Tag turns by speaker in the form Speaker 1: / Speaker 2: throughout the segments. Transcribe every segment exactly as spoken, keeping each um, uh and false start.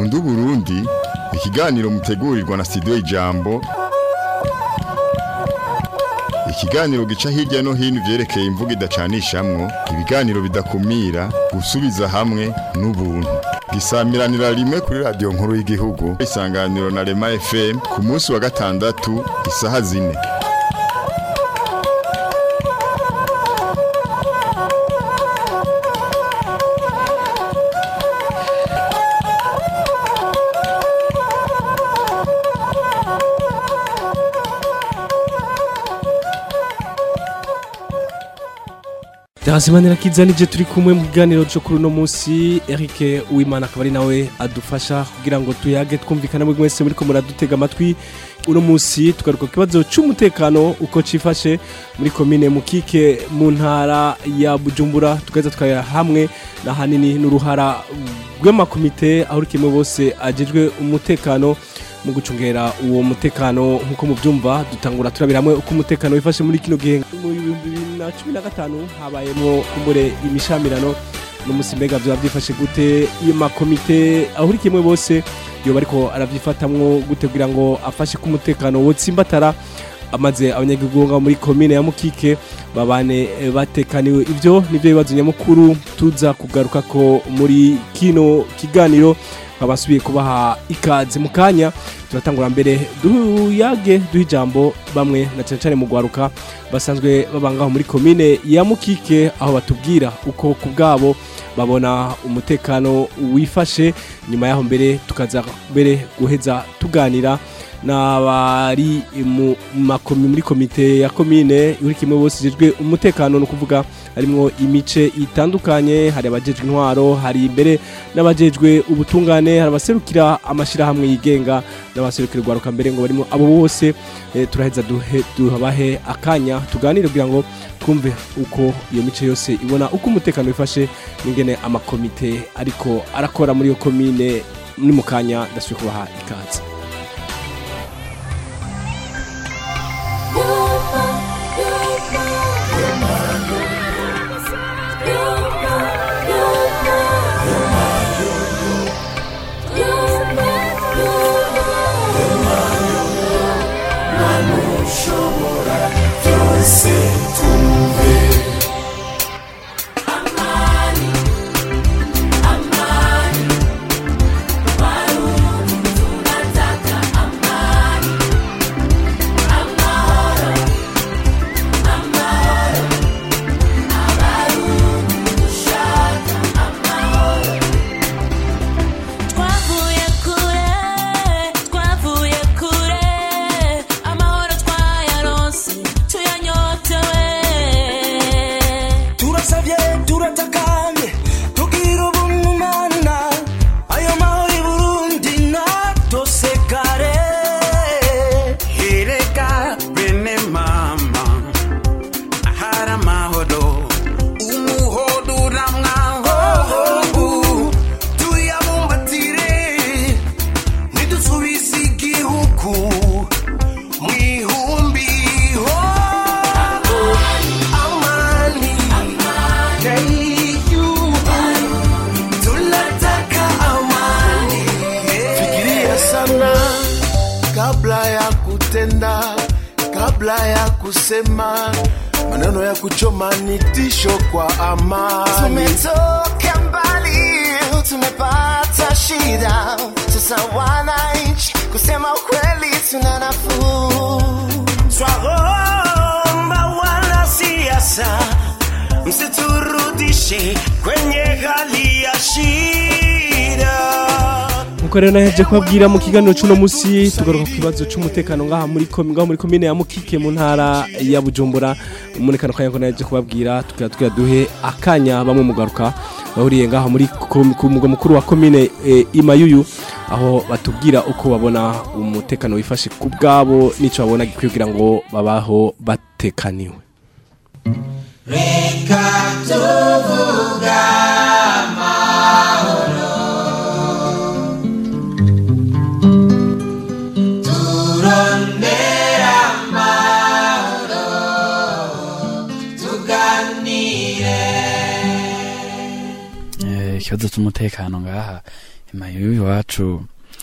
Speaker 1: Ndu Burundi, ikiganiro mutegurirwa na Studio Ijambo. Ikiganiro gica hirya no hino vyerekeye imvugo idacanishamwo, ibiganiro bidakumira, gusubiza hamwe n'ubuntu. Gisamiranira rimwe kuri radio nkuru y'igihugu, Isanganiro na Rema F M ku munsi wa gatandatu isaha zine.
Speaker 2: Dasimanira kizanije turi kumwe mu kiganiro cyo kuri no munsi. Eric Uwimana akabari nawe adufasha kugira ngo tuyage twumvikana mu mwese muri ko muradutega amatwi. Uno munsi tugaruka kibazo cy'umutekano uko cifashe muri commune Mukike mu ntara ya Bujumbura, tugaza twaya hamwe na hanini n'uruhara rw'amakomite aho kimwe bose ajejwe umutekano mu gucungera uwo mutekano. Nkuko mubyumva dutangura turabiramwe uko umutekano wifashe muri kino gihe mu bibiri na cumi na gatanu habayemo kumure imishamirano n'umusimbega byo byifashe gute y'amakomite aho kimwe bose yo bariko aravyifatamwo gutegira ngo afashe ku mutekano wotsimbatara amaze abanyagihugu muri commune ya Mukike babane batekaniwe. Ivyo nivyo bibazo nyamukuru tuza kugaruka ko muri kino kiganiro. Abasubiye kubaha ikaze mu kanya turatangura mbere duyage duhijambo bamwe na cyane cyane mu gwaruka basanzwe babangaho muri commune ya Mukike aho batubwira uko kubgabo babona umutekano wifashe. Nyuma yaho mbere tukaza mbere guheza tuganira n'abari mu makomi muri komite ya commune uri kimwe bose jejwe umutekano no kuvuga harimo imice itandukanye, hari abajejwe intwaro, hari imbere n'abajejwe ubutungane, hari abaserukira amashira hamwe yigenga n'abaserukira gwaruka mbere ngo barimo abo bose. E, turaheza duhe duhabahe akanya tuganire kugira ngo twumve uko iyo mice yose ibona uko umutekano wifashe n'ingene amakomite ariko arakora muri iyo commune. Ni mu kanya ndasubiye kubaha ikaze.
Speaker 3: Kabla ya kusema maneno ya kuchoma ni tisho kwa amani.
Speaker 4: Tumetoka mbali, tumepata shida, sasa wananchi kusema ukweli tuna nafuu.
Speaker 3: Twaomba wanasiasa msiturudishe kwenye hali ya shida.
Speaker 2: Uko rero naheje kubabwira mu kiganiro cy'uno musi tugaruka ku kibazo cy'umutekano ngaha muri kominga muri commune ya Mukike mu ntara ya Bujumbura. Umunekano kanyako naheje kubabwira tukira tukira duhe akanya bamwe mugaruka bahuriye ngaha muri ku mugwa mukuru wa commune e, Imayuyu aho batubwira uko babona umutekano wifashe ku bwabo nico babona gikwiye ngo babaho batekaniwe.
Speaker 5: Reka tuvuga mahoro turondera mahoro tuganire.
Speaker 6: eh kibazo cy'umutekano ngaha imayo iwacu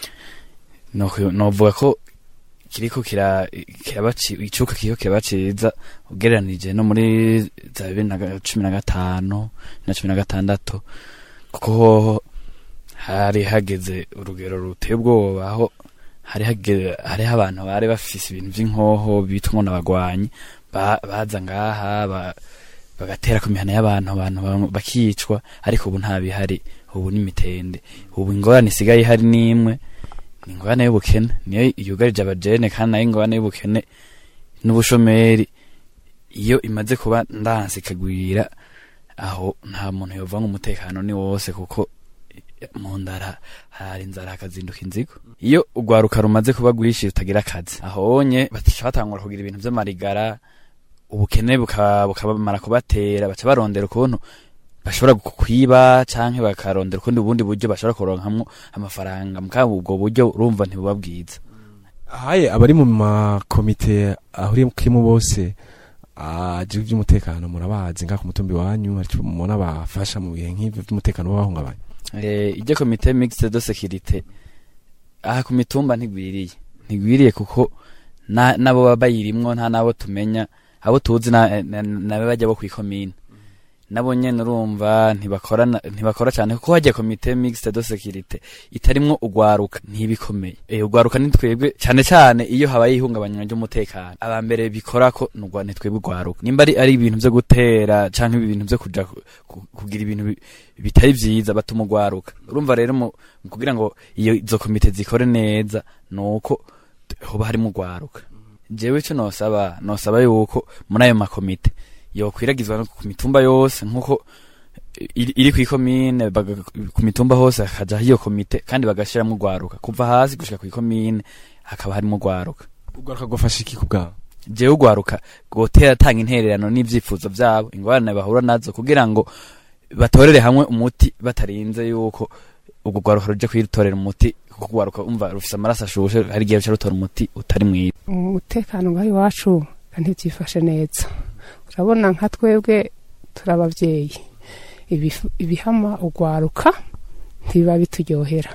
Speaker 6: no novuga ko kiriko kira kirabaci icuka kiyo kirabaciza ugereranije no muri za bibiri na cumi na gatanu na cumi na gatandatu kuko hari hageze urugero ruteye ubwoba aho hari hageze hari abantu bari bafise ibintu by'inkoho bitwa n'abagwanyi baza ngaha bagatera ku mihana y'abantu abantu bakicwa ariko ubu nta bihari ubu ni mitende ubu ingorane isigaye hari nimwe ingorane y'ubukene niyo yugarije abajene kandi nayo ingorane y'ubukene n'ubushomeri iyo imaze kuba ndanse ikagwira aho nta muntu yova nk'umutekano ni wose kuko mu ndara hari inzara hakazinduka inzigo iyo ugwaruka rumaze kuba gwishi utagira akazi ahonye batangura kugira ibintu by'amarigara ubukene bukabamara kubatera baca barondera ukuntu bashobora kukwiba canke bakarondera ukundi ubundi buryo bashobora kuronkamwo amafaranga mukabo ubwo buryo urumva ntibubabwiza
Speaker 2: haye abari mu makomite ahuri kirimo bose aje by'umutekano murabazi nga ku mutumbi wanyu ariko mubona bafasha mu bihe nk'ivyo by'umutekano w'abahungabanye
Speaker 6: eh ije komite mixte de sécurité aha ku mitumba ntigwiriye ntigwiriye kuko na nabo babayirimwo nta nabo tumenya abo tuzi na nabe bajya bo kwikomine nabo nyene urumva ntibakora ntibakora cyane kuko hajya komite mixte de sécurité itarimwo ugwaruka ntibikomeye eh ugwaruka ni twebwe cyane cyane iyo habaye ihungabanya ry'umutekano abambere bikora ko nugwane twebwe ugwaruka nimba ari ari ibintu byo gutera canke ibintu byo kuja kugira ibintu bitari vyiza batuma ugwaruka urumva rero mu kugira ngo iyo izo komite zikore neza nuko hoba harimo ugwaruka jewe cyo nosaba nosaba yuko muri ayo makomite yo kwiragizwa no ku mitumba yose nkuko iri ku ikomine ku mitumba hose akaja hiyo komite kandi bagashiramo ugwaruka kuva hasi gushika ku ikomine hakaba harimo ugwaruka
Speaker 2: ugwaruka gofasha iki kubwa
Speaker 6: je ugwaruka gotera tanga intererano n'ivyifuzo byabo ingorane bahura nazo kugira ngo batorere hamwe umuti batarinze yuko ubwo gwaruka ruje kwitorera umuti kuko gwaruka umva rufisa amaraso ashushe hari gihe rutora umuti utari mwiza
Speaker 7: umutekano ngaho iwacu ntibyifashe neza urabona nka twebwe turabavyeyi ibihama ugwaruka ntiba bituryohera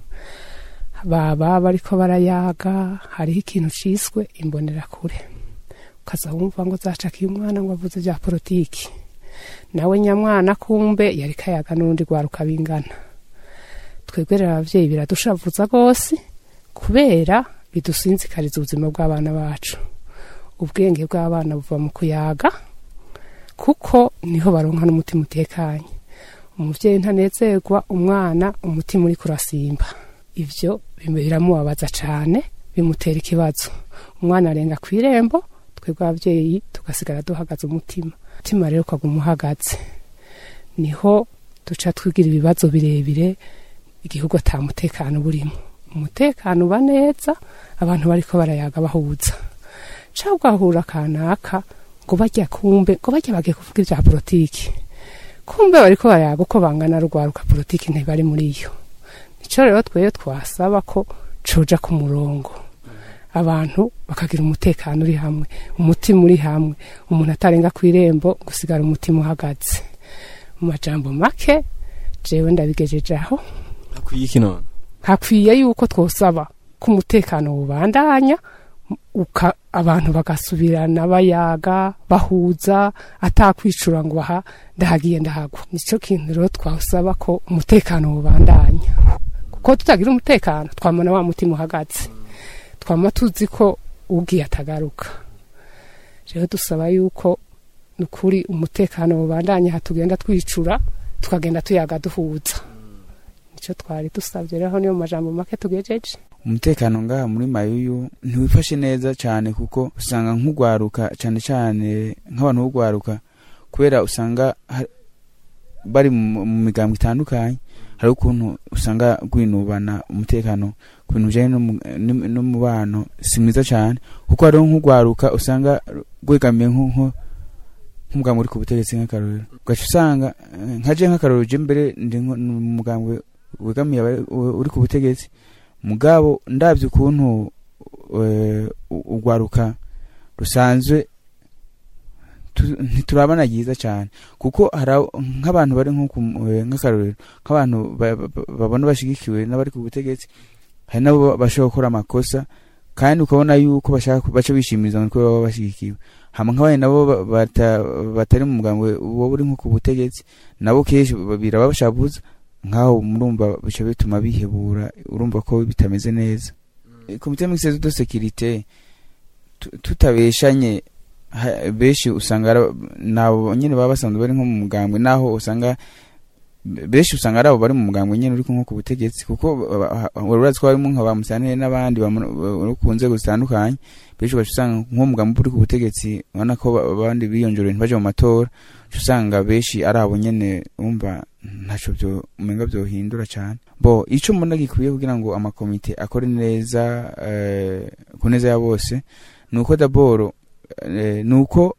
Speaker 7: baba bariko barayaga hariho ikintu ciswe imbonera kure ukaza wumva ngo zacakiye umwana ngo avuze bya politiki nawe nyamwana kumbe yari kayaga n'undi gwaruka bingana twebwe rero abavyeyi biradushavuza gose kubera bidusinzikariza ubuzima bw'abana bacu ubwenge bw'abana buva mu kuyaga kuko niho baronka n'umutima utekanye umuvyeyi ntanezerwa umwana umutima uri kurasimba ivyo biramubabaza cane bimutera ikibazo umwana arenga kwirembo twebwe abavyeyi tugasigara duhagaze umutima umutima rero ukaguma uhagaze niho duca twigira ibibazo birebire igihugu atamutekano burimo umutekano uba neza abantu bariko barayaga bahuza cyangwa ahura kanaka ngo bajya kumbe ngo bajya bagiye kuvuga ibya politiki kumbe bariko barayaga uko bangana rugwaruka politiki ntibari muri iyo nico rero tweye twasaba ko coja ku murongo abantu bakagira umutekano uri hamwe umutima uri hamwe umuntu atarenga kwirembo gusigara umutima uhagaze mu majambo make jewe ndabigejeje aho
Speaker 2: akwiye kino
Speaker 7: hakwiye yuko twosaba ku mutekano ubandanya uka abantu bagasubirana bayaga bahuza atakwicura ngo baha ndahagiye ndahagwa nico kintu rero twasaba ko umutekano ubandanya kuko tutagira umutekano twamana wa mutima uhagaze twama tuzi ko ugiye atagaruka rero dusaba yuko nukuri umutekano ubandanya hatugenda twicura tukagenda tuyaga duhuza nico twari dusabye rero niyo majambo make tugejeje
Speaker 8: umutekano ngaha muri Mayuyu ntiwifashe neza cyane kuko usanga nk'ugwaruka cyane cyane nk'abantu b'ugwaruka kubera usanga bari mu migambo itandukanye hari ukuntu usanga gwinubana umutekano kubintu je no mubano simwiza cyane kuko ari nk'ugwaruka usanga gwegamiye nko nk'umugambo uri ku butegetsi nk'akarorero gacu usanga nkaje nk'akarorero je mbere ndi mu mugambo wegamiye uri ku butegetsi mugabo ndavye ukuntu ugwaruka rusanzwe ntiturabana giza cyane kuko hari nk'abantu bari nko nk'akarorero nk'abantu babona bashigikiwe n'abari ku butegetsi hari nabo bashaka gukora amakosa kandi ukabona yuko bashaka baca bishimiriza ngo baba bashigikiwe hamwe nk'abandi nabo batari mu mugambwe uwo buri nko ku butegetsi nabo keshi birabashabuza nkaho murumva bica bituma bihebura urumva ko bitameze neza komite mixed de sécurité tutabeshanye beshi usanga nabo nyene baba basanzwe bari nko mu mugambwe naho usanga beshi usanga arabo bari mu mugambwe nyene uri nko ku butegetsi kuko urazi ko barimo nka bamusane n'abandi bakunze gutandukanye beshi basanga nko mugambwe uri ku butegetsi ubona ko abandi biyonjoreye ntibaje mu matora usanga beshi arabo nyene umva ntaco byo umenga byo hindura cyane bo ico mbona gikwiye kugira ngo amakomite akore neza eh, kuneza ya bose nuko daboro eh, nuko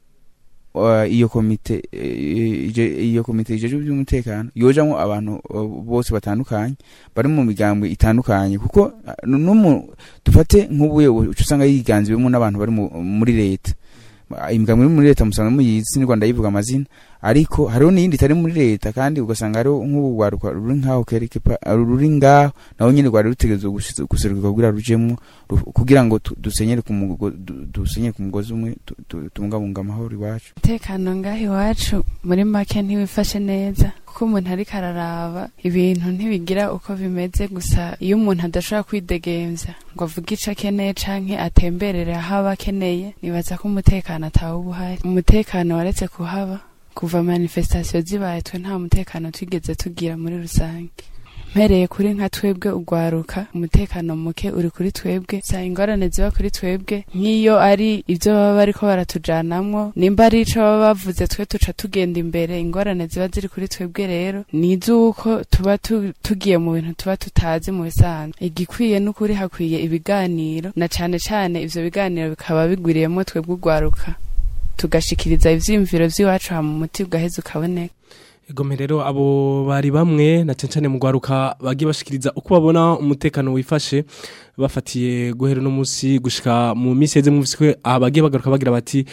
Speaker 8: uh, iyo komite uh, iyo komite ijeje by'umutekano yojamwo abantu uh, bose batandukanye bari mu migambwe itandukanye kuko uh, numu dufate nk'ubuye usanga yiganzibemo n'abantu bari muri leta imigambwe muri leta musanga muyizi ni Rwanda yivuga amazina ariko hariho n'indi tari muri leta kandi ugasanga hariho nk'ubugwaruka ruri nkaho kerekepa ruri ngaho naho nyine rwari rutegerezo guseruka kugira rujemo kugira ngo dusenyere ku dusenyere ku mugozi umwe tungabunga amahoro iwacu
Speaker 9: tekano ngahi iwacu muri make ntiwifashe neza kuko umuntu ari kararaba ibintu ntibigira uko bimeze gusa iyo umuntu adashobora kwidegemvya ngo avuge ico akeneye canke atemberere aho aba akeneye nibaza ko umutekano atawe ubuhari umutekano waretse kuhaba kuva manifestation zibaye twe nta mutekano twigeze tugira muri rusange mpereye kuri nka twebwe ugwaruka umutekano muke uri kuri twebwe sa ingorane ziba kuri twebwe nk'iyo ari ivyo baba bariko baratujanamwo nimba ari ico baba bavuze twe tuca tugenda imbere ingorane ziba ziri kuri twebwe rero nizuko tuba tugiye mu bintu tuba tutazi mu bisanzwe igikwiye n'ukuri hakwiye ibiganiro na cane cane ivyo biganiro bikaba bigwiriyemo twebwe ugwaruka tugashikiriza ivyimviro vy'iwacu ha mu muti ugaheza ukaboneka
Speaker 2: Egome rero abo bari bamwe na cencane mu gwaruka bagiye bashikiriza uko babona umutekano wifashe bafatiye guhera no musi gushika mu misi yeze muvise abagiye bagaruka bagira bati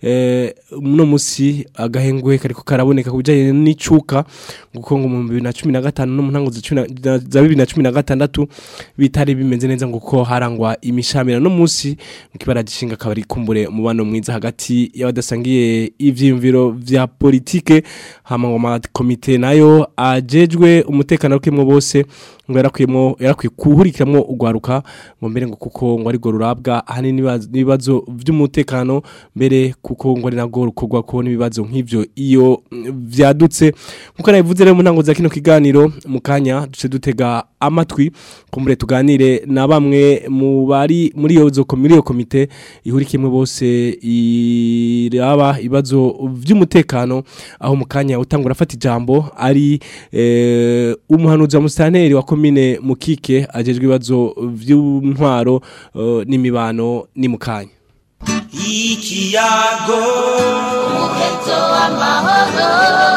Speaker 2: eh no musi agahengwe kariko karaboneka kubijaye n'icuka guko ngo mu bibiri na cumi na gatanu no mu ntango za bibiri na cumi na gatandatu bitari bimeze neza nguko harangwa imishamira no musi mukibara gishinga kabari kumbure mubano mwiza hagati y'abadasangiye ivyimviro vya politike hama ngo komite nayo ajejwe umutekano w'ikimwe bose ngo yarakuyemo yarakwiye kuhurikiramwo ugwaruka ngo mbere ngo kuko ngo ari go rurabwa hanini nibazo by'umutekano mbere kuko ngo ari nago rukogwa ko nibibazo nk'ivyo iyo vyadutse kuko nabivuze rero mu ntango za kino kiganiro mukanya duce dutega amatwi kumbure tuganire na bamwe mu bari muri iyo zo komite komite ihurikimwe bose iraba ibazo by'umutekano aho mukanya utangura afata ijambo ari eh, umuhanuzi wa musitanteri wa komine Mukike ajejwe ibibazo vy'intwaro uh, n'imibano ni mukanya
Speaker 3: ikiyago
Speaker 5: umuheto w'amahoro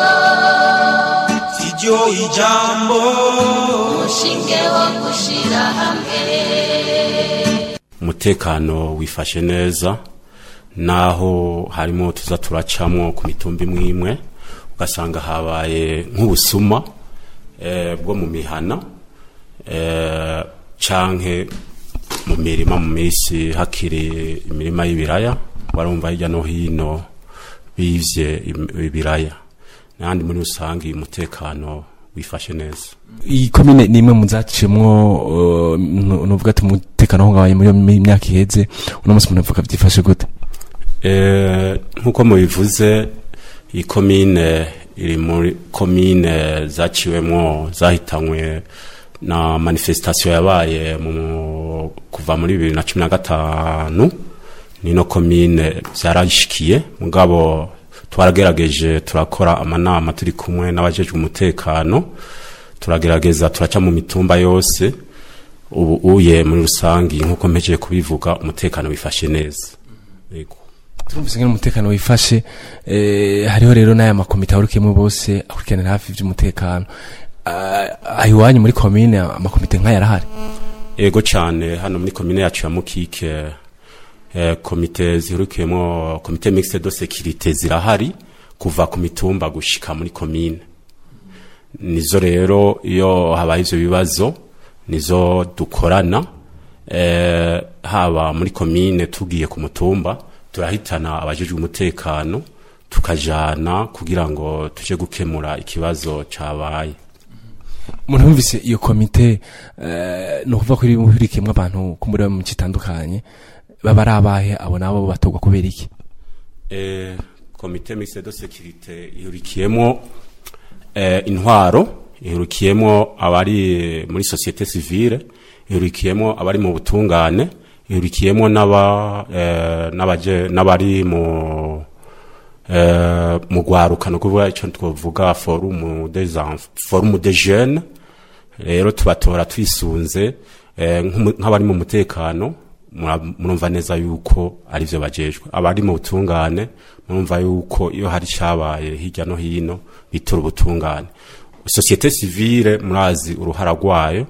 Speaker 3: sijyo ijambo
Speaker 5: umushinge wo gushira hamwe
Speaker 10: umutekano wifashe neza naho harimo tuza turacamwo ku mitumba imwe ugasanga habaye nk'ubusuma eh, bwo mu mihana eh, canke mu mirima mu misi hakiri imirima y'ibiraya warumva hirya no hino bivye ibiraya nandi muri rusangi umutekano wifashe neza
Speaker 2: iyi komine nimwe muzacimwo uh, nuvuga ati umutekano ho ngabaye muri myaka iheze uno musi munavuga byifashe gute
Speaker 10: eh nkuko mubivuze iyi komine iri muri komine zaciwemwo zahitanywe na manifestation yabaye mu kuva muri bibiri na cumi na gatanu nino komine zarashikiye mugabo twaragerageje turakora amanama turi kumwe n'abajeje umutekano turagerageza turaca mu mitumba yose ubu uye muri rusangi nkuko mpejeje kubivuga umutekano wifashe neza yego
Speaker 2: turumvise ngene umutekano wifashe eh hariho rero n'aya makomite ahurikiyemo bose akurikiranira hafi vy'umutekano ayiwanyu muri komine amakomite nk'aya arahari
Speaker 10: yego cyane hano muri komine yacu ya Mukike eh, komite zihurikiyemo komite mixte de sécurité zirahari kuva ku mitumba gushika muri commune. Nizo rero iyo habaye ivyo bibazo nizo dukorana eh, haba muri commune tugiye ku mutumba turahitana abajejwe umutekano tukajana kugira ngo tuje gukemura ikibazo cabaye.
Speaker 2: Murumvise iyo komite eh, no kuva kuri muhurikiyemo abantu kumuri mu kitandukanye baba arabahe abo nabo batogwa kubera iki?
Speaker 10: Eh, komite mixte de sécurité ihurikiyemo eh, intwaro, ihurikiyemo abari muri société civile, ihurikiyemo abari mu butungane, ihurikiyemo n'aba eh, n'abaje n'abari mu eh, mu gwaruka no kuvuga ico twovuga forum des enfants, forum des jeunes. Rero tubatora twisunze eh, nk'abari mu mutekano murumva neza yuko ari byo bajejwe, abari mu butungane murumva yuko iyo hari cyabaye hirya no hino bitura ubutungane. Société civile murazi uruhara rwayo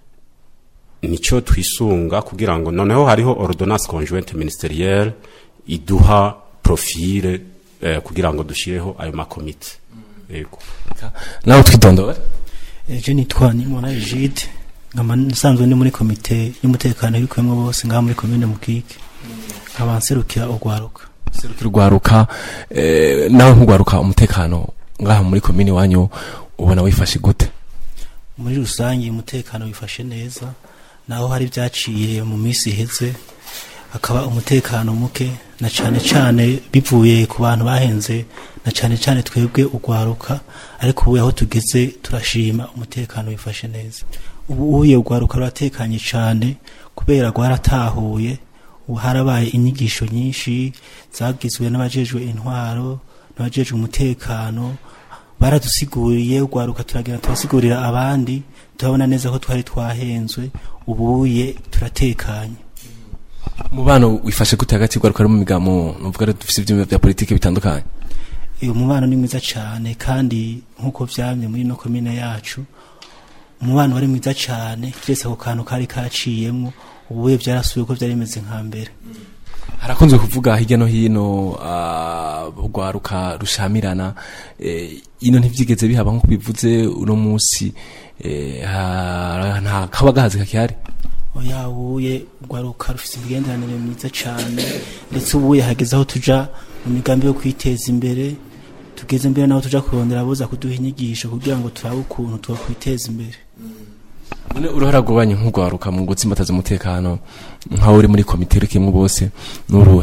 Speaker 10: nico twisunga kugira ngo noneho hariho ordonnance conjointe ministérielle iduha profile eh, kugira ngo dushireho ayo makomite. Yego
Speaker 2: nawe twidondora.
Speaker 11: Je nitwa Nimona Egide ngama nsanzwe ndi muri komite y'umutekano y'ukwemwe bose ngaha muri commune Mukike abanserukira ugwaruka
Speaker 2: serukira ugwaruka eh, nawe nkugwaruka umutekano ngaha muri commune wanyu ubona wifashe gute?
Speaker 11: Muri rusangi umutekano wifashe neza, naho hari byaciye mu misi iheze akaba umutekano muke na cyane cyane bivuye ku bantu bahenze na cyane cyane twebwe ugwaruka, ariko ubu aho tugeze turashima umutekano wifashe neza. Ubu uye ugwaruka ruratekanye cyane kubera gwaratahuye, ubu harabaye inyigisho nyinshi zagizwe n'abajejwe intwaro n'abajejwe umutekano, baradusiguriye ugwaruka turagira tubasigurira abandi, turabona neza ko twari twahenzwe, ubuye turatekanye.
Speaker 2: Mubano wifashe gute hagati gwaruka mu migamo nuvuga rero dufise ivyumba bya politike bitandukanye?
Speaker 11: Iyo mubano ni mwiza cyane kandi nkuko vyamye muri no commune yacu umubano wari mwiza cyane, kiretse ako kantu kari kaciyemo ubuye byarasubiye ko byari bimeze nka mbere.
Speaker 2: Harakunzwe kuvuga hirya no hino ugwaruka uh, rushamirana eh, ino ntivyigeze bihaba nko bivuze uno munsi eh, nta kabagahazi kakihari.
Speaker 11: Oya ubuye ugwaruka rufise ibigenderanire mwiza cyane, ndetse ubuye hageze aho tuja mu migambi yo kwiteza imbere, tugeze imbere naho tuja kurondera boza kuduha inyigisho kugira ngo turabe ukuntu twakwiteza imbere.
Speaker 2: None uruhara rwabanye nk'ugwaruka mu gutsimbataza umutekano nka uri muri komite y'urukemwe bose nuruwe?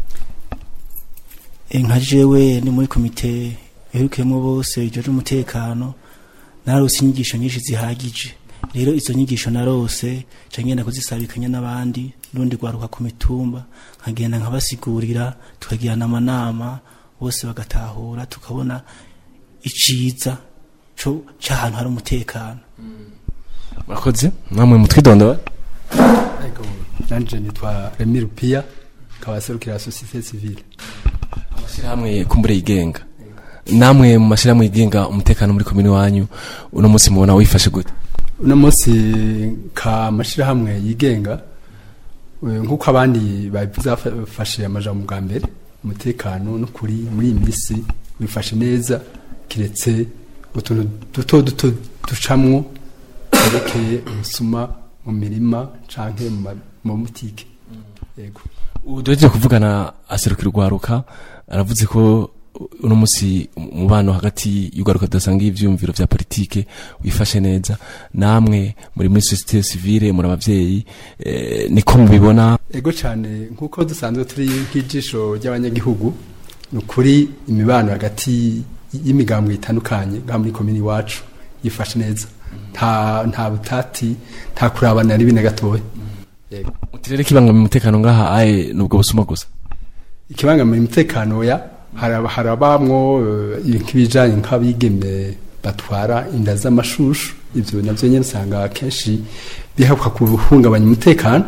Speaker 11: Nka jewe ni muri komite y'urukemwe bose ijoje umutekano, narose inyigisho nyinshi zihagije. Rero izo nyigisho narose cangenda kuzisabikanya n'abandi rundi gwaruka ku mitumba, nkagenda nkabasigurira, tukagirana amanama bose bagatahura, tukabona iciza cyo cyahantu hari umutekano.
Speaker 2: Murakoze namwe mutwidondora.
Speaker 12: Ego nanje nitwa Remy Rupia kabaserukira société civile.
Speaker 2: Amashirahamwe kumbure yigenga, namwe mu mashirahamwe yigenga umutekano muri commune wanyu uno munsi mubona wifashe gute?
Speaker 12: Uno munsi ka mashirahamwe yigenga nkuko abandi babifashe amajambo bwa mbere, umutekano no kuri muri imisi wifashe neza, kiretse utuntu duto duto ducamwo yerekeye umusuma mu mirima canke mu mutike. Yego
Speaker 2: udoje kuvugana aserukira ugwaruka aravuze ko uno munsi umubano hagati y'ugwaruka dasanga ivyumviro vya politike wifashe neza, namwe muri muri société civile muri abavyeyi eh, niko mubibona?
Speaker 12: Ego cyane nkuko dusanzwe turi nk'ijisho ry'abanyagihugu, nukuri imibano hagati y'imigambwe itandukanye nka muri komini wacu yifashe neza, nta nta butati nta kurabana ari bine gatoya.
Speaker 2: Yego utirere kibangamiye umutekano ngaha aye nubwo busuma gusa?
Speaker 12: Ikibangamiye umutekano ya haraba harabamwo ikibijanye nk'abigeme batwara inda z'amashushu, ivyo navyo nyene usanga kenshi bihakwa kubuhungabanya umutekano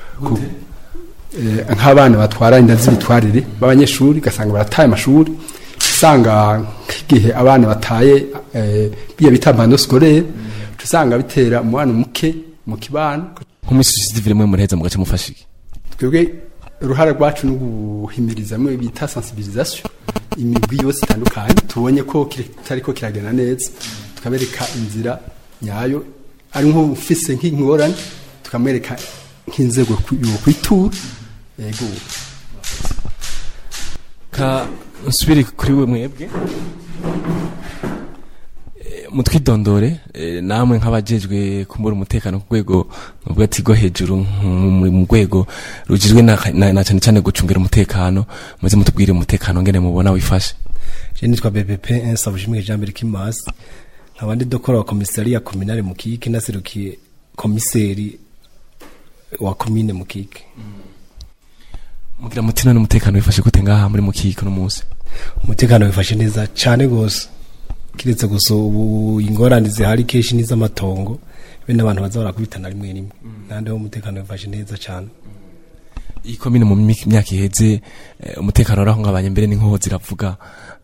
Speaker 12: eh, nk'abana batwara inda z'ibitwarire b'abanyeshuri gasanga barataye amashuri, usanga kigihe abana bataye eh, biya bitambando scolaire tusanga bitera umwana muke mu kibano.
Speaker 2: Nk'umusizi civile mwe mureheza mu gace mufashiki
Speaker 12: twebwe uruhara rwacu no guhimiriza mwe bita sensibilisation imigwi yose itandukanye tubonye ko kitari ko kiragenda neza tukabereka inzira nyayo ari nko ufise nk'ingorane tukamwereka nk'inzego yo kwitura yego
Speaker 2: ka nsubire kuri we mwebwe mutwidondore namwe nk'abajejwe kumbura umutekano ku rwego ubwati go hejuru mu rwego rugizwe na cyane cyane gucungira umutekano muze mutubwire umutekano ngene mubona wifashe.
Speaker 13: Je nitwa B B P Nsabujimwe Jean-Pierre Kimasi nkabandi dokora wa komisariya communale Mukike naserukiye komiseri wa commune Mukike.
Speaker 2: Mugira mutina n'umutekano wifashe gute ngaha muri Mukike no munsi?
Speaker 13: Umutekano wifashe neza cyane gose kiretse gusa ubu ingorane zihari keshi n'izamatongo bene abantu baza barakubitana rimwe rimwe nande ho umutekano wifashe neza cyane.
Speaker 2: Iyi komine mu myaka iheze umutekano urahungabanye mbere n'inkoho ziravuga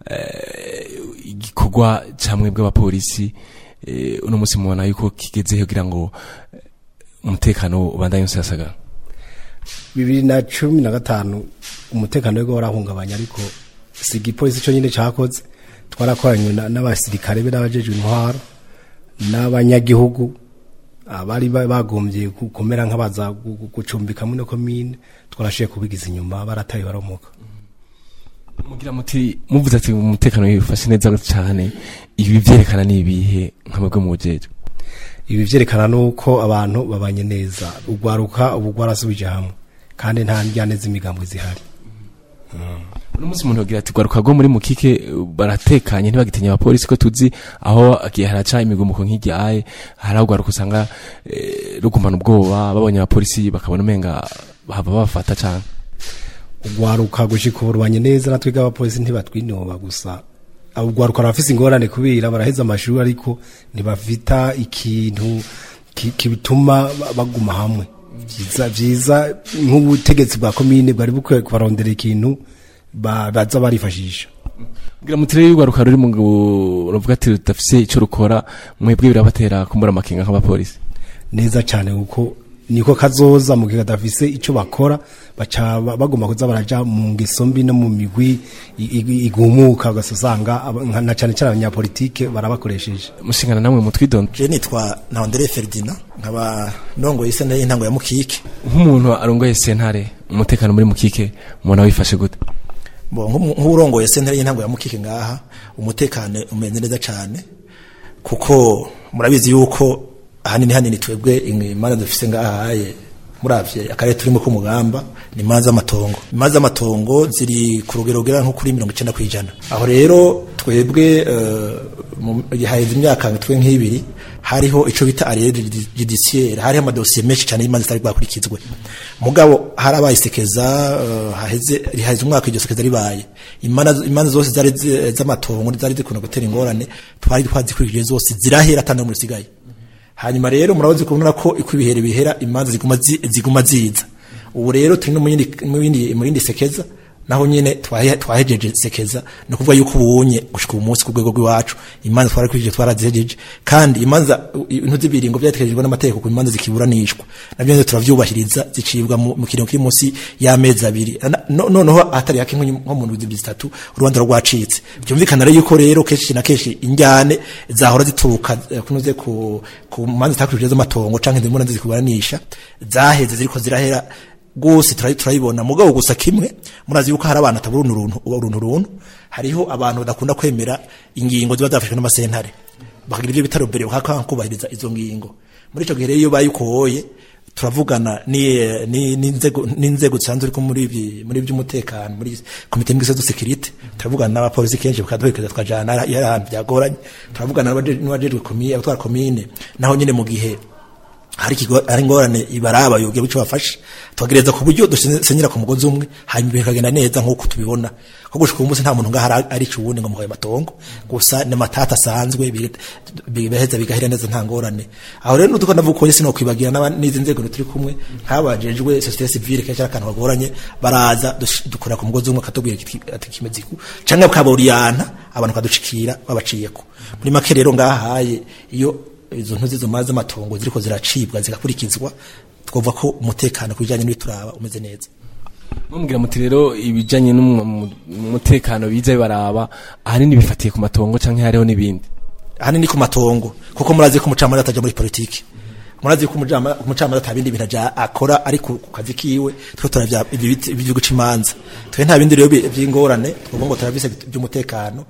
Speaker 2: igikorwa camwe bw'abapolisi uno munsi mubona yuko kigezeho kugira ngo umutekano ubandanye usasagara.
Speaker 13: bibiri na cumi na gatanu umutekano wego warahungabanye ariko sigi polisi cyo nyine cakoze twarakoranye n'abasirikare be n'abajejwe intwaro n'abanyagihugu abari bagombye gukomera nk'abaza gucumbika muri komine twarashiye kubigiza inyuma barataye baromoka.
Speaker 2: Mugira muti muvuze ati umutekano wifashe neza cyane ibi byerekana nibihe nk'abagwe mu jeje?
Speaker 13: Ibi byerekana nuko abantu babanye neza ugwaruka ubugwarasubije hamwe kandi nta njyane z'imigambo zihari.
Speaker 2: Uno munsi umuntu agira ati gwaruka go muri Mukike baratekanye ntibagitinya abapolisi ko tuzi aho agiye haraca imigumuko nk'ijyaye haragwaruka usanga rugumana ubwoba babonye abapolisi bakabona menga baba bafata cyane.
Speaker 13: Ugwaruka gushika uburwanye neza natwiga abapolisi ntibatwinoba gusa ugwaruka rafise ingorane kubira baraheza amashuri ariko ntibafita ikintu kibituma baguma hamwe byiza byiza nk'ubutegetsi bwa komine bwari bukwiye kubarondera ikintu baza barifashisha.
Speaker 2: Ngira mutire y'ugwaruka ruri mu ruvuga ati rutafise ico rukora mwebwe birabatera kumbura makinga nk'abapolisi
Speaker 13: neza cyane uko niko kazoza mu gihe dafise ico bakora baca bagomba kuza baraja mu ngesombi no mu migwi igumuka gasosanga na cyane cyane abanyapolitike barabakoresheje.
Speaker 2: Mushingana namwe mutwidondo.
Speaker 14: Je nitwa Ntawandere Ferdinand nkaba ndongo yisene y'intango ya Mukike.
Speaker 2: Nk'umuntu arongoye sentare umutekano muri Mukike mubona wifashe gute?
Speaker 14: Bo nk'urongoye sentare y'intango ya Mukike ngaha umutekano umeze neza cyane kuko murabizi yuko hanini hanini twebwe imana dufise ngahaye muravye akare turimo ku mugamba ni manza amatongo manza amatongo ziri ku rugero rugera nko kuri mirongo icenda kwijana. Aho rero twebwe uh, haheze imyaka twe nk'ibiri hariho ico bita arrêt judiciaire hari amadosiye menshi cyane imanza zitari bwakurikizwe mugabo harabayisekeza uh, haheze haheze umwaka iryo sekeza ribaye imanza imanza zose zari z'amatongo zari zikunda gutera ingorane twari twazikurikije zose zirahera atana muri sigaye. Hanyuma rero murabazi kubona ko ikwibihere bihera imanza ziguma ziguma ziza. Ubu rero turi no muyindi muyindi sekeza naho nyene twahejeje sekeza no kuvuga yuko ubunye gushika umunsi ku rwego rw'iwacu imanza twari kwije twarazihejeje kandi imanza intu zibiringo byatekerejwe n'amategeko ku imanza zikiburanishwa nabyo turavyubahiriza zicibwa mu kiringo kiri munsi y'amezi abiri noneho atari yake nko mu ndwi zitatu urubanza rwacitse byumvikana rero yuko rero keshi na keshi injyane zahora zituruka kunoze ku ku manza takurije z'amatongo canke zimunanze zikuburanisha zaheze ziriko zirahera gose turayibona mugabo gusa kimwe murazi yuko hari abantu atabura uruntu uruntu runtu hariho abantu badakunda kwemera ingingo ziba zafashwe n'amasentare bakagira ibyo bitaro mbere bakaka kubahiriza izo ngingo. Muri ico gihe rero iyo bayukoye turavugana ni n'inzego n'inzego tsanzwe ko muri ibi muri by'umutekano muri komite y'ingese de sécurité turavugana n'abapolisi kenshi bakaduhekeza twajana yarahambye byagoranye turavugana n'abajejwe komine abatwara komine naho nyine mu gihe hari kigo ari ngorane ibaraba yoge bico bafashe twagereza ku buryo dusenyera ku mugozi umwe hanyuma bikagenda neza nkuko tubibona ko gushika umunsi nta muntu ngaha ari cyubundi ngo muhaye matongo gusa ne matata sanzwe bibeheza bigahira neza nta ngorane. Aho rero nuko ndavuga ko sino kwibagira n'izi nzego turi kumwe nk'abajejwe société civile kenshi akantu bagoranye baraza dukora ku mugozi umwe katubwira ati kimeziku canke kaboriyana abantu kaducikira babaciyeko muri make rero ngahaye iyo izo ntuzi zo maze amatongo ziriko ziracibwa zigakurikizwa twovuga ko umutekano kujanye n'ituraba umeze neza.
Speaker 2: mumbwira muti rero ibijanye n'umutekano biza bibaraba ahanini bifatiye ku matongo canke hariho n'ibindi
Speaker 14: ahanini ku matongo kuko murazi ko umucamanza ataja muri politiki murazi ko umucamanza atabindi bintu aja akora ari ku kazi kiwe twe turavya ibyo guca imanza twe nta bindi rero by'ingorane twugo ngo turavise by'umutekano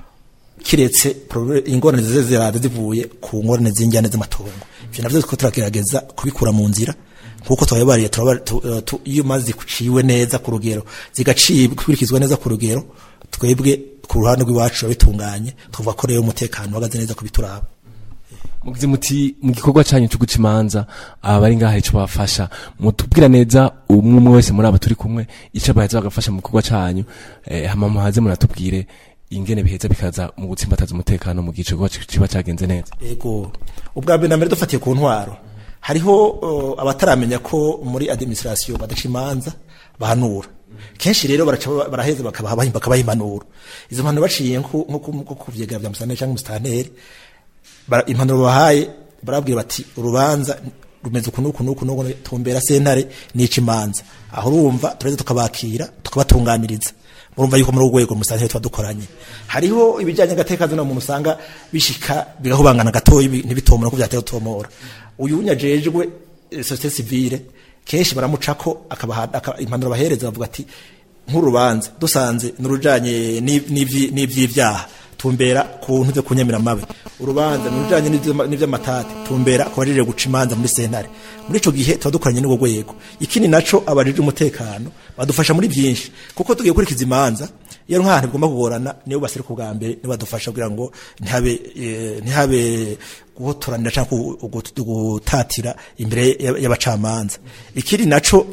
Speaker 14: kiretse ingorane zizeraza zivuye ku ngorane z'injyane z'amatongo ivyo navyo ko turagerageza kubikura mu nzira kuko twabariye iyo mazi kuciwe neza ku rugero zigacibwa kurikizwa neza ku rugero twebwe ku ruhande rw'iwacu bitunganye tuvuga ko rero umutekano wagaze neza kubituraba
Speaker 2: mugize muti mu gikorwa cyanyu cyo guca imanza abari ngaha ico bafasha mutubwira neza umwe umwe wese muri aba turi kumwe ico baza bagafasha mu gikorwa cyanyu eh, hama muhaze muratubwire ingene biheza bikaza mu gutsimbataza umutekano mu gice gwa ciba cyagenze neza
Speaker 14: yego ubwa mbere namere dufatiye ku ntwaro hariho uh, abataramenya ko muri administration badaca imanza bahanura kenshi rero baraca baraheze bakabaha bahimba kabahimanura izo mpano baciye nko nko kuvyega bya musane cyangwa mustanteri impanuro bahaye barabwira bati urubanza rumeze ukuntu ukuntu ukuntu tumbera sentare n'ica imanza aho urumva tureze tukabakira tukabatunganiriza murumva yuko muri urwego musanteri twadukoranye hariho ibijyanye agatekazo no mu musanga bishika bigahubangana gatoyi ntibitomora ko byateye utomora uyu unyajejwe societe civile kenshi baramucako akabaha impanuro bahereza bavuga ati nk'urubanza dusanze n'urujanye n'ivy'ivyaha tumbera ku ntuze kunyamira mabe urubanza n'urujanye n'ivy'amatati tumbera ko bajije guca imanza muri sentare muri ico gihe twadukoranye n'ubwo rwego ikindi naco abajije umutekano badufasha muri byinshi kuko tugiye kurikiza imanza iyo nk'ahantu bigomba kugorana niyo basire ku bwa mbere niba badufasha kugira ngo ntihabe ntihabe guhotoranira cyangwa gutatira imbere y'abacamanza ikindi naco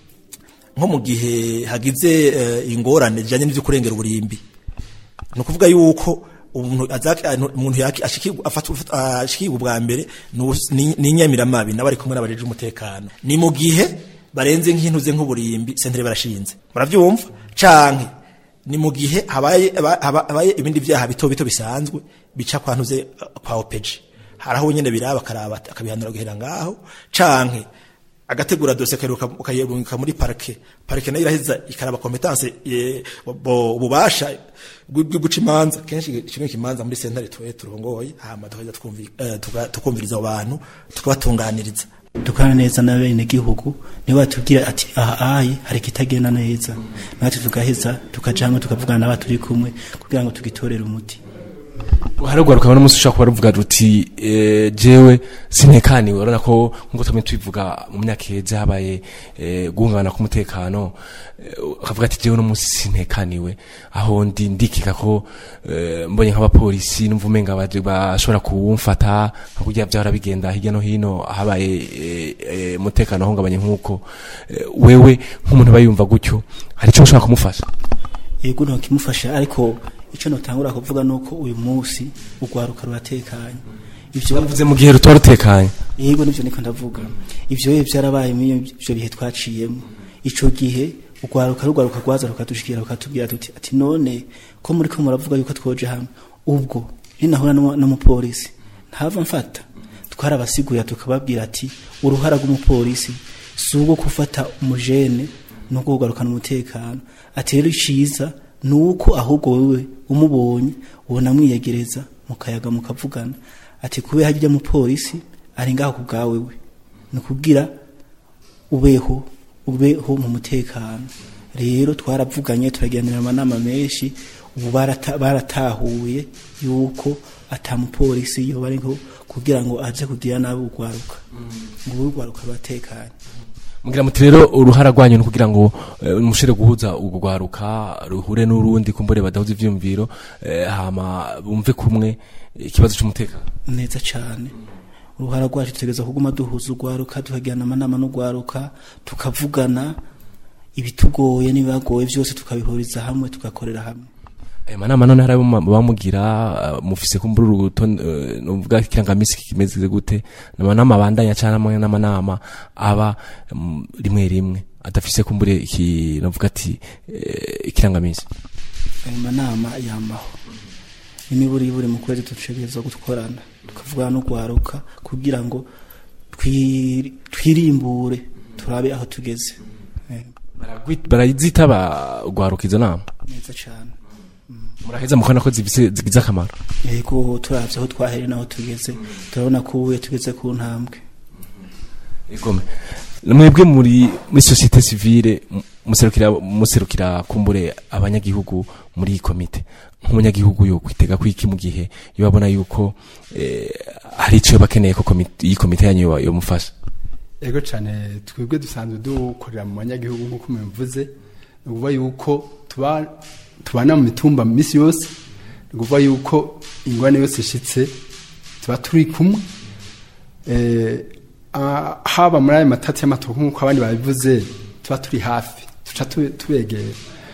Speaker 14: nko mu gihe hagize ingorane zijanye n'ivyo kurengera uburimbi no kuvuga yuko umuntu azaka umuntu yaki ashikirwa afata ashikirwa bwa mbere ni nyamiramabi nabari kumwe n'abajeje umutekano ni mu gihe barenze nk'intuze nk'uburimbi sentere barashinze muravyumva canke ni mu gihe habaye habaye ibindi byaha bito bito bisanzwe bica kwantuze kwa opeje haraho nyene biraba karaba akabihanura guhera ngaho canke agategura dose karuka ukayebunka muri parke parke nayo iraheza ikaraba competence bubasha guca imanza kenshi kimwe kimanza muri sentare twe turongoye hama tukajya tukumviriza abantu tukabatunganiriza
Speaker 11: dukana neza na bene gihugu ni batubwira ati aha ayi hari kitagenda neza natwe tugaheza tukajamwe tukavugana n'abaturi kumwe kugira ngo tugitorere umuti
Speaker 2: harugwaruka bano musi ushaka kubaruvuga ruti e, jewe sinekaniwe urana ko nkuko tumwe twivuga mu myaka iheze habaye e, guhungabana ku mutekano ukavuga ati jewe no musi sinekaniwe aho ndi ndikika ko e, mbonye nk'abapolisi numva umenga bashobora kuwumfata hakurya byahora bigenda hirya no hino habaye umutekano e, e, hungabanye nkuko e, wewe nk'umuntu bayumva gutyo hari cyo ushaka kumufasha
Speaker 11: yego no kimufasha ariko ico notangura kuvuga nuko uyu munsi ugwaruka ruratekanye
Speaker 2: ivyo bavuze mu gihe rutora rutekanye
Speaker 11: yego nivyo niko ndavuga ivyo bihe byarabaye mu ivyo bihe twaciyemo ico gihe ugwaruka rugwaruka rwaza rukadushikira rukatubwira tuti ati none ko muri ko muravuga yuko twoje hamwe ubwo ninahura n'umupolisi ntava mfata twarabasiguye tukababwira ati uruhara rw'umupolisi sugo kufata umujene no kugarukana umutekano ati rero iciza nuko ahubwo wewe umubonye ubona mwiyegereza mukayaga mukavugana ati kube hajya mu polisi ari ngaho kubgawe we nukugira ubeho ubeho mu mutekano rero twaravuganye turagendera amanama menshi ubu baratahuye yuko atamupolisi yo bari ngo kugira ngo aje kugira nabo ugwaruka ngo ugwaruka batekanye
Speaker 2: mugira muti rero uruhara rwanyu no kugira ngo umushire guhuza ugwaruka ruhure n'urundi kumbure badahuza ivyumviro hama bumve kumwe ikibazo cy'umutekano
Speaker 11: neza cyane uruhara rwacu tegeza kuguma duhuza ugwaruka tukagirana amanama n'ugwaruka tukavugana ibitugoye nibagoye byose tukabihuriza hamwe tugakorera hamwe
Speaker 2: aya manama none hari bamugira mufise kumbura uruto nuvuga kirangamisi kimeze gute namanama bandanya cyane amwe namanama aba rimwe rimwe adafise kumbure iki navuga ati ikirangamisi
Speaker 11: aya manama yamaho imiburi buri mu kwezi tucegeza gutkorana tukavuga no gwaruka kugira ngo twirimbure turabe aho tugeze
Speaker 2: barayizitaba ugwaruka izo nama
Speaker 11: neza cyane
Speaker 2: muraheza mukana ko zivise zigize akamaro
Speaker 11: yego turavye aho twahere naho tugeze turabona ko ubuye tugeze ku ntambwe
Speaker 2: igome mwebwe muri muri societe civile muserukira muserukira kumbure abanyagihugu muri komite nk'umunyagihugu yo kwitega kwiki mu gihe yabona yuko eh, hari ico bakeneye ko komite iyi komite yanyu yo mufasha
Speaker 12: ego cyane twebwe dusanzwe dukorera mu banyagihugu nk'uko mbivuze nukuvuga yuko tuba tubana mu mitumba mu misi yose nukuvuga yuko ingwane yose ishitse tuba turi kumwe eh Uh, haba muri ayo matati y'amatoko nk'uko abandi babivuze tuba turi hafi tuca tubegera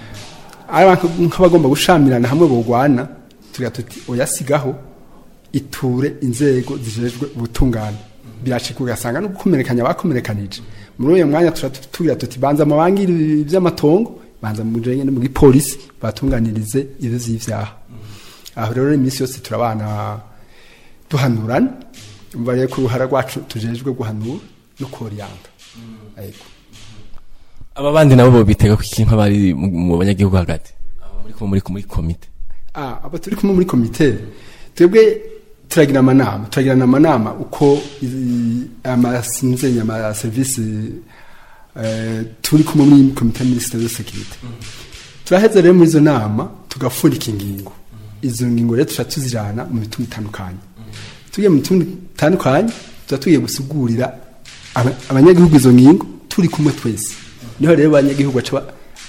Speaker 12: nk'abagomba gushamirana hamwe bogwana tugira tuti oyasigaho iture inzego zijejwe ubutungane birashika ugasanga no gukomerekanya bakomerekanije muri uyo mwanya tugira tuti banza amabangira ivy'amatongo banza muje nyene mu gipolisi batunganirize ivyo z'ivyaha aho rero imisi yose turabana duhanurana mbare ku ruhara rwacu tujejwe guhanura no koriyanga ariko
Speaker 2: aba bandi nabo bo bitega ku kintu bari mu banyagihugu hagati muri ko muri muri komite
Speaker 12: ah aba turi kumwe muri komite twebwe turagira amanama turagira amanama uko amasinze nyama service eh turi kumwe muri komite ministre de sécurité turaheza rero muri zo nama tugafurika ingingo izo ngingo rero turatuzirana mu bitu bitandukanye tugiye mu tundi tandukanye tugiye gusugurira abanyagihugu izo ngingo turi kumwe twese niho rero abanyagihugu baca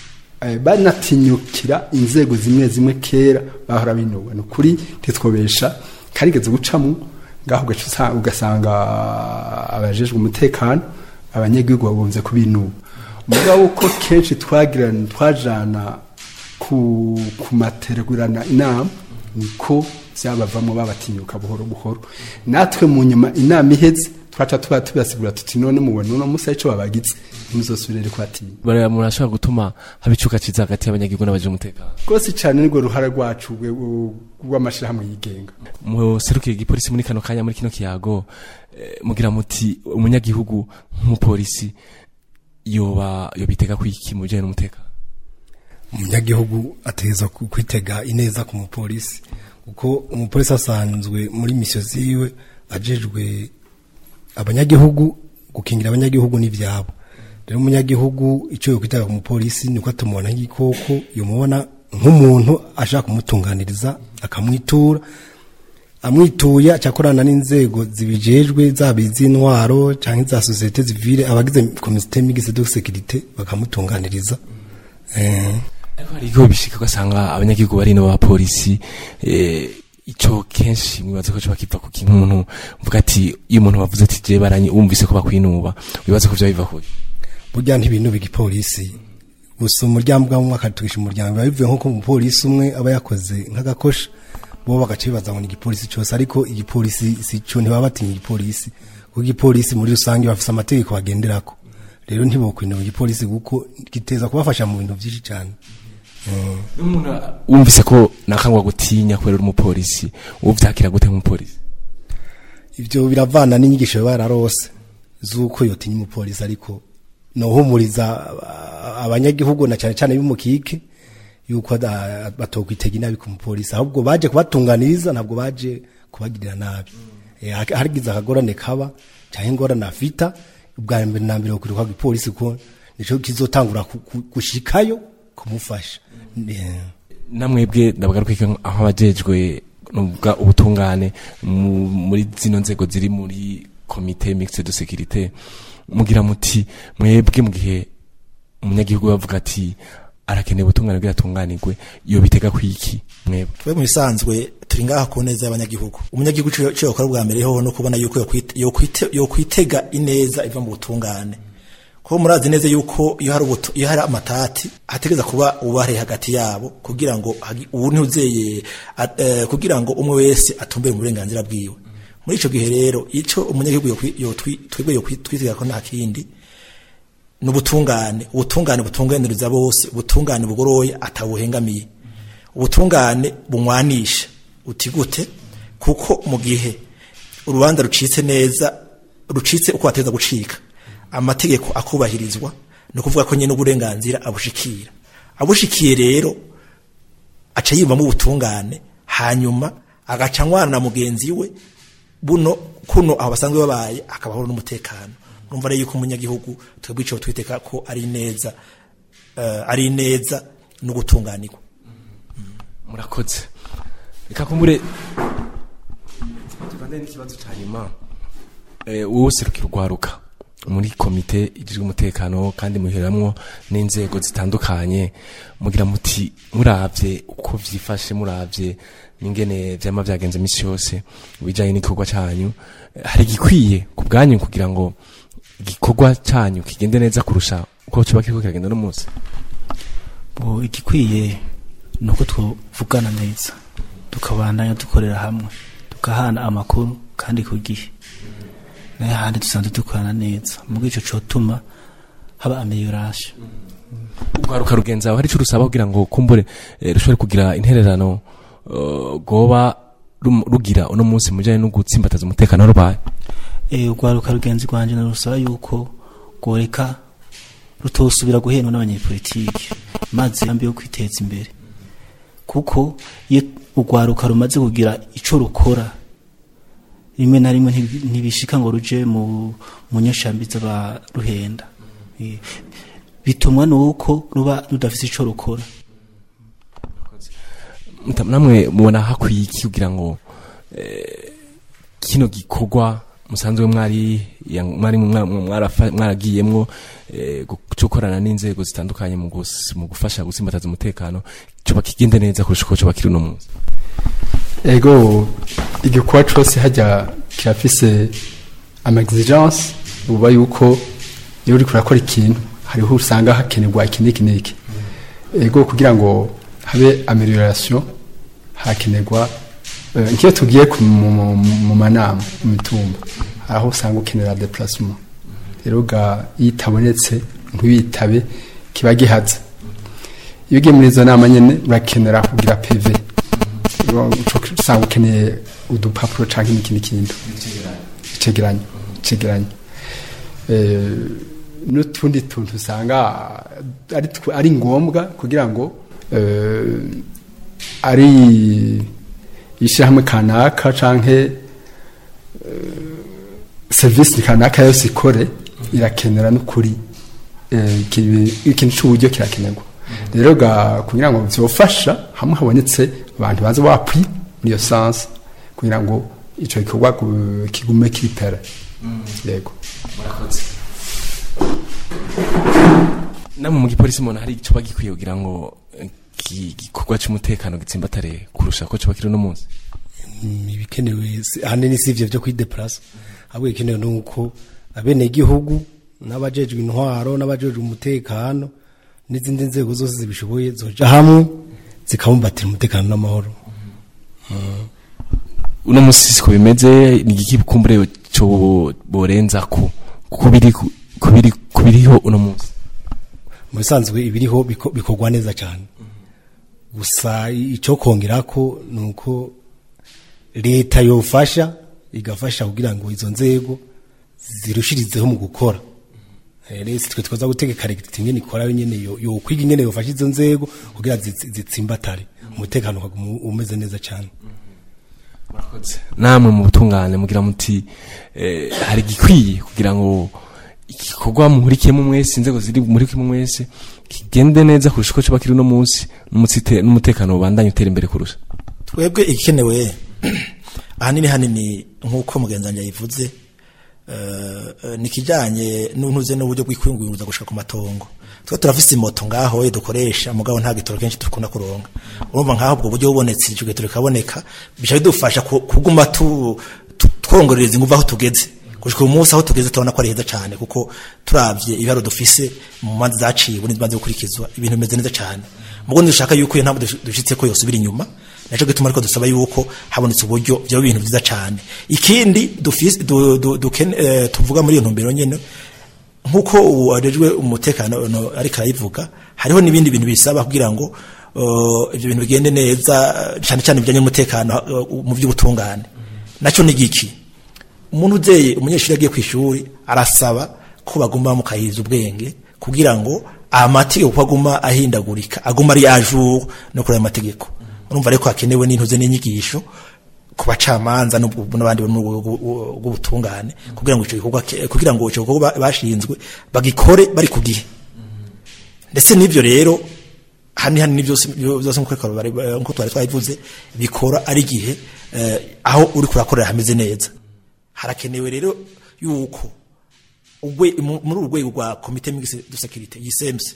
Speaker 12: banatinyukira inzego zimwe zimwe kera bahora binuba no kuri titwobesha karigeze gucamo ngaho gaca ugasanga abajejwe umutekano abanyagihugu babunze kubinuba mugabo uko kenshi twagirana twajana ku kumateragurana inama niko byabavamo babatinyuka buhoro buhoro natwe mu nyuma inama iheze twaca tuba tubasigura tuti none mubona no musa ico babagize muzosubirere kwatinya
Speaker 2: bara murashaka gutuma habicuka ciza hagati y'abanyagihugu n'abaje umutekano
Speaker 12: gose cyane nirwo ruhara rwacu rw'amashirahamwe yigenga
Speaker 2: mu serukire igipolisi muri kano kanya muri kino kiyago eh, mugira muti umunyagihugu nk'umupolisi yoba yobitega kwiki mu bijanye n'umutekano
Speaker 13: umunyagihugu ategeza kwitega ineza ku mupolisi uko umupolisi asanzwe muri misio ziwe ajejwe abanyagihugu gukingira abanyagihugu n'ivyabo rero umunyagihugu ico yo kwitega ku mupolisi niko atumubona nk'ikoko yomubona nk'umuntu ashaka kumutunganiriza akamwitura amwituye acakorana n'inzego zibijejwe zabizi intwaro canke za societe civile abagize comité mixte de sécurité bakamutunganiriza eh
Speaker 2: ariko hari igihe bishika ugasanga abanyagihugu bari no bapolisi eh ico kenshi mwibaza ko cyo bakiva ku kintu mvuga ati iyo umuntu bavuze ati je baranye umvise ko bakwinuba wibaza ko byo biva kuri
Speaker 13: burya ntibintu bigipolisi gusa umuryango wa mwaka tugisha umuryango bivuye nko ku mupolisi umwe aba yakoze nk'agakosha bo bagacibaza ngo ni igipolisi cyose ariko igipolisi si cyo ntibaba batinya igipolisi kuko igipolisi muri rusange bafite amategeko bagenderako rero ntibokwinira igipolisi kuko giteza kubafasha mu bintu byinshi cyane
Speaker 2: umuntu umvise ko nakangwa gutinya kwera umupolisi uvyakira gute nk'umupolisi
Speaker 13: ivyo biravana n'inyigisho bararose zuko yotinya umupolisi ariko nohumuriza abanyagihugu na cyane cyane bimukike yuko batokwitega inabi ku mupolisi ahubwo baje kubatunganiriza ntabwo baje kubagirira nabi harigize akagorane kaba cyangwa ingorane afita ubwa mbere na mbere kuri kwa polisi ko nico kizotangura gushikayo kumufasha
Speaker 2: namwebwe ndabagaruka aho abajejwe nuvuga ubutungane muri zino nzego ziri muri comité mixte de sécurité mugira muti mwebwe mu gihe umunyagihugu bavuga ati arakeneye ubutungane bw'atunganirwe iyo bitega kwiki mwebwe
Speaker 14: twe mu bisanzwe turi ngaha ku neza y'abanyagihugu umunyagihugu cyo yakora bwa mbere ho no kubona yuko yo kwitega ineza iva mu butungane ko murazi neza yuko iyo hari ubuto iyo hari amatati hategeza kuba ubare hagati yabo kugira ngo ubu ntuzeye uh, kugira ngo umwe wese atumbe mu burenganzira bwiwe muri ico gihe rero ico umunyagihugu yo twebwe yo kwitega ko nta kindi n'ubutungane ubutungane butunganiriza bose ubutungane bugoroye atabuhengamiye ubutungane bumwanisha utigute kuko mu gihe urubanza rucitse neza rucitse uko ateza gucika amategeko akubahirizwa no kuvuga ko nyene uburenganzira abushikira abushikiye rero aca yivamo ubutungane hanyuma agaca nkwana na mugenzi we buno kuno aho basanzwe babaye akabaho n'umutekano numva rero yuko umunyagihugu twebwe ico twiteka ko ari neza uh, ari neza no gutunganirwa
Speaker 2: murakoze reka kumbure tubane n'ikibazo ca nyuma eh wowe serukira urwaruka muri komite ijejwe umutekano kandi muheramwo n'inzego zitandukanye mugira muti muravye uko vyifashe muravye ningene vyama vyagenze imisi yose bijanye n'ikorwa cyanyu hari gikwiye ku bwanyu kugira ngo igikorwa cyanyu kigende neza kurusha uko kiba kiriko kiragenda no munsi
Speaker 11: bo igikwiye nuko twuvugana neza tukabandanya dukorera hamwe tukahana amakuru kandi ku gihe naye handi dusanzwe dukorana neza mu gico cotuma haba amelioration
Speaker 2: urwaruka rugenza hari ico rusaba kugira ngo kumbure eh, rushobore kugira intererano uh, goba rugira uno munsi mujanye no gutsimbataza umutekano rubaye
Speaker 11: eh urwaruka rugenzi rwanje narusaba yuko goreka rutosubira guhenwa n'abanyepolitiki maze ambi yo kwiteza imbere kuko iyo urwaruka rumaze kugira ico rukora rimwe na rimwe ntibishika ngo ruje mu munyeshambiza ba ruhenda e, bitumwa nuko ruba rudafise ico rukora
Speaker 2: namwe mubona hakwiye iki kugira ngo eh, kino gikorwa musanzwe mwari mwari mwaragiyemwo eh, gukorana n'inzego zitandukanye mu gufasha gusimbataza umutekano cyo bakigende neza kurusha uko cyo bakiri no munsi
Speaker 12: ego igikwa cyose hajya kirafise ama exigence uba yuko iyo uri kurakora ikintu hariho usanga hakenerwa ikiniki niki ego kugira ngo habe amelioration hakenerwa uh, nkiyo tugiye mu manama mu mitumba aho usanga ukenera déplacement rero ga yitabonetse nk'ibitabe kiba gihaze iyo ugiye muri izo nama nyene urakenera kugira P V usanga ukeneye udupapuro canke n'ikindi kintu icegeranyo icegeranyo eh n'utundi tuntu usanga ari ari ngombwa kugira ngo eh ari ishyirahamwe kanaka canke service kanaka yose ikore irakenera n'ukuri ikintu cy'uburyo kirakenerwa rero ga kugira ngo byofasha hamwe habonetse abantu baza bapri muri yo sens kugira ngo ico gikorwa kigume kiripera yego
Speaker 2: murakoze namwe mu gipolisi mona hari ico bagikwiye kugira ngo gikorwa cy'umutekano gitsimbatare kurusha ko cyo bakiri no munsi
Speaker 13: ibikenewe hanene sivyo byo kwideplace ahubwo ikenewe nuko abene igihugu n'abajejwe intwaro n'abajejwe umutekano n'izindi nzego zose zibishoboye zoja hamwe zikamumbatira umutekano n'amahoro
Speaker 2: uno munsi siko bimeze ni igikumbure cyo borenza ko kubiri kubiri kubiriho uno munsi
Speaker 13: mu bisanzwe ibiriho bikorwa neza cyane gusa icyo kongerako nuko leta yofasha igafasha kugira ngo izo nzego zirushirizeho mu gukora rero twe twaza gutegeka leta ingene ikora nyene yo kwiga ingene yofasha izo nzego kugira zitsimbatare umutekano umeze neza cyane
Speaker 2: namwe mu butungane mugira muti eh, hari gikwiye kugira ngo igikorwa muhurikiyemo mwese inzego ziri muri kimwe mwese kigende neza kurusha uko cyo bakiri no munsi n'umutekano ubandanye utera imbere kurusha
Speaker 14: twebwe igikenewe ahanini hanini nk'uko mugenzanya yivuze uh, nikijanye n'untuze n'uburyo bw'ikwinguruza gushaka ku matongo twe turafise moto ngaho ye dukoresha mugabo nta gitoro kenshi tukunda kuronga urumva ngaho ubwo buryo bubonetse ico gitoro kaboneka bisha bidufasha kuguma tu twongereza inguva aho tugeze kushika umunsi aho tugeze tubona ko ari heza cyane kuko turavye ibaro dufise mu manzi zaciye buri manzi gukurikizwa ibintu bimeze neza cyane mugo ndashaka yuko iyo ntabwo dushitse ko yosubira inyuma naco gituma ariko dusaba yuko habonetse uburyo byo bintu byiza cyane ikindi dufise du, du, du, uh, tuvuga muri iyo ntumbero nyene nkuko uwarejwe umutekano no ariko arayivuga hariho nibindi bintu bisaba kugira ngo uh, ibyo bintu bigende neza cyane cyane bijanye n'umutekano uh, mu by'ubutungane naco ni giki umuntu uzeye umunyeshuri agiye kwishuri arasaba ko bagomba mukahiza ubwenge kugira ngo amategeko aguma ahindagurika aguma ari ajour no kuri amategeko urumva reko hakenewe n'intuze n'inyigisho ku bacamanza n'abandi b'ubutungane kugira ngo ico gikorwa kugira ngo ico gikorwa bashinzwe bagikore bari ku gihe ndetse n'ivyo rero hani hani byose byose nko twari twabivuze bikora ari gihe aho uri kurakorera hameze neza harakenewe rero yuko ugwe muri urwego rwa comité mixte de sécurité yisemse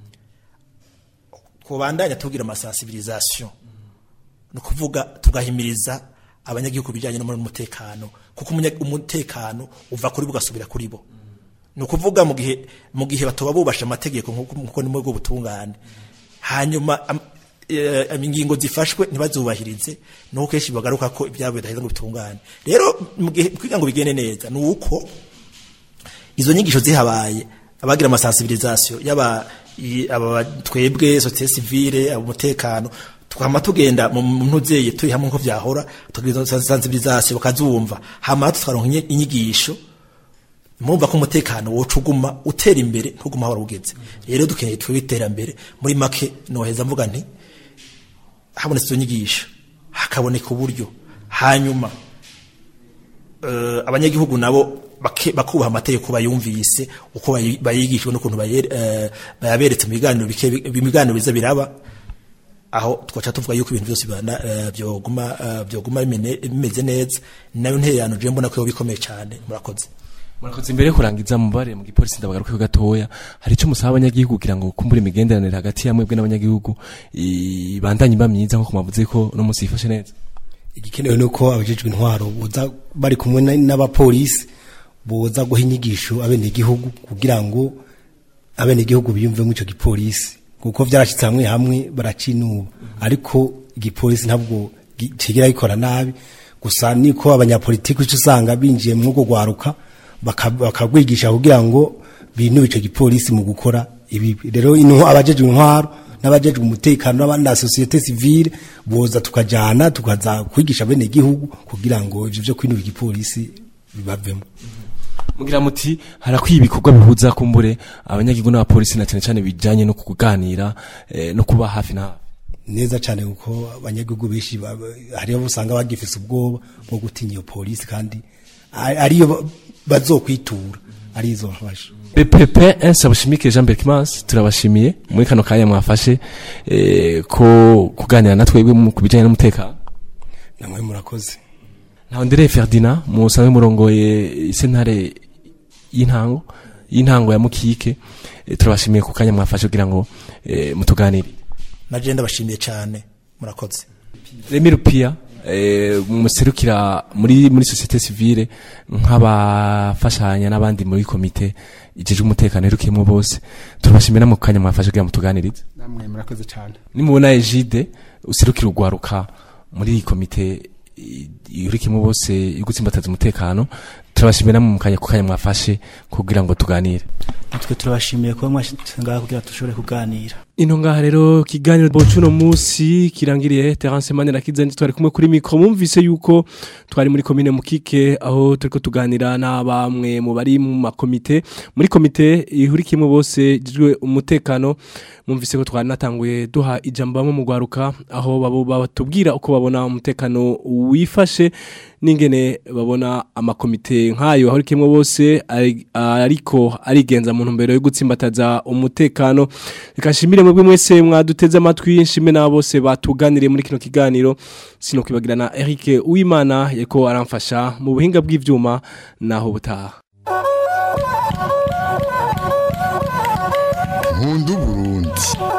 Speaker 14: ko bandanya tugira amasensibilisation no kuvuga tugahimiriza abanyagihugu bijanye no muri umutekano kuko umutekano uva kuri bugasubira kuri bo no kuvuga mu gihe mu gihe batoba bubasha amategeko nkuko ni mu bwo butungane hanyuma ingingo zifashwe ntibazubahirize nuko keshi bagaruka ko ibyabo bidaheza ngo bitungane rero mu gihe kwiga ngo bigene neza nuko izo nyigisho zihabaye abagira amasensibilisation yaba aba twebwe société civile umutekano twama tugenda mu ntuzeye turi hamwe nko vyahora tugize sensibilisation bakazumva hama twaronke inyigisho mumva ko umutekano wocuguma utera imbere ntuguma hora ugeze rero dukeneye twibitera imbere muri make noheza mvuga nti habonetse izo nyigisho hakaboneka uburyo hanyuma uh, abanyagihugu nabo bakubaha amategeko bayumvise uko bayigishwe no kuntu bayaberetse mu biganiro biganiro biza biraba aho twacha tuvuga yuko ibintu byose bana byoguma byoguma bimeze neza nayo nteyano je mbona ko bikomeye cyane murakoze
Speaker 2: murakoze imbere kurangiza mu bare mu gipolisi ndabagaruka gatoya hari ico musaba abanyagihugu kugira ngo kumbure imigenderanire hagati yamwe bwe n'abanyagihugu ibandanye bamyiza nko kumavuze ko no musi ifashe neza
Speaker 13: igikenewe nuko abajejwe intwaro boza bari kumwe n'abapolisi boza guha inyigisho abene igihugu kugira ngo abene igihugu biyumve mu ico gipolisi kuko vyarashitse hamwe hamwe baracinuba ariko igipolisi ntabwo kigira gikora nabi gusa niko abanyapolitiki cyo usanga binjiye mu go gwaruka bakagwigisha kugira ngo bintu ico gipolisi mu gukora ibi rero intu abajeje intwaro n'abajeje umutekano n'abandi société civile boza tukajana tukaza kwigisha abene igihugu kugira ngo ivyo byo kwinura igipolisi bibavemo
Speaker 2: mugira muti harakwiye ibikorwa bihuza kumbure abanyagihugu n'abapolisi na cyane cyane bijanye no kuganira eh, no kuba hafi na
Speaker 13: neza cyane uko abanyagihugu bishi hariyo usanga bagifise ubwoba bwo gutinya iyo polisi kandi ariyo bazokwitura arizo bafashe
Speaker 2: P P P Nsabashimike Jean Berkimas turabashimiye muri kano kanya mwafashe eh, ko kuganira natwe ku bijanye n'umutekano
Speaker 13: namwe murakoze
Speaker 2: na Andre Ferdinand musanzwe murongoye isentare y'intango y'intango ya Mukike e, turabashimiye ku kanya mwafashe kugira ngo e, mutuganire
Speaker 14: naje ndabashimiye cyane murakoze
Speaker 2: Remy Rupia e, muserukira muri muri société civile nk'abafashanya n'abandi muri komite ijeje umutekano rukimo bose turabashimiye na mu kanya mwafashe kugira mutuganirize
Speaker 12: namwe murakoze cyane
Speaker 2: nimubona Ejide userukira ugwaruka muri komite yurikimo bose igutsimbataza umutekano turabashimira mu kanya ku kanya mwafashe kugira ngo tuganire
Speaker 11: natwe turabashimiye kuba mwashinga kugira tushobore kuganira
Speaker 2: ino ngaha rero kiganiro bocuno musi kirangiriye Terence Manira kizanye twari kumwe kuri micro mumvise yuko twari muri commune Mukike aho turiko tuganira na bamwe mu bari mu makomite muri komite ihurikimo bose jijwe umutekano mumvise ko twari natanguye duha ijambo bamwe mu gwaruka aho babo batubwira uko babona umutekano wifashe ningene babona amakomite nkayo ahurikimo bose ariko arigenza mu ntumbero yo gutsimbataza umutekano ikashimire mwebwe mwese mwaduteze amatwi nshime na bose batuganiriye muri kino kiganiro sino kwibagirana Eric Uwimana yeko aramfasha mu buhinga bw'ivyuma naho butaha
Speaker 1: Nkundu Burundi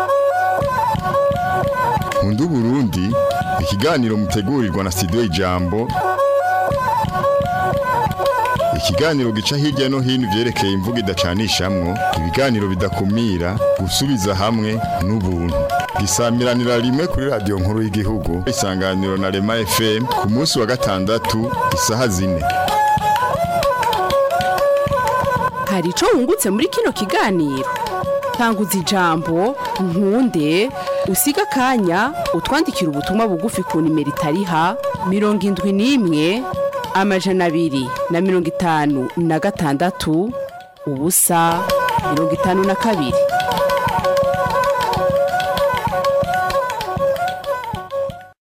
Speaker 1: Nkundu Burundi ikiganiro mutegurirwa na Studio Ijambo ikiganiro gica hirya no hino vyerekeye imvugo idacanishamwo ibiganiro bidakumira gusubiza hamwe n'ubuntu gisamiranira rimwe kuri radio nkuru y'igihugu isanganiro na Rema F M ku munsi wa gatandatu isaha zine
Speaker 15: hari ico wungutse muri kino kiganiro tanguza ijambo nkunde usiga kanya utwandikira ubutumwa bugufi ku nimero itariha mirongo indwi n'imwe amajana abiri na mirongo itanu na gatandatu ubusa mirongo itanu na kabiri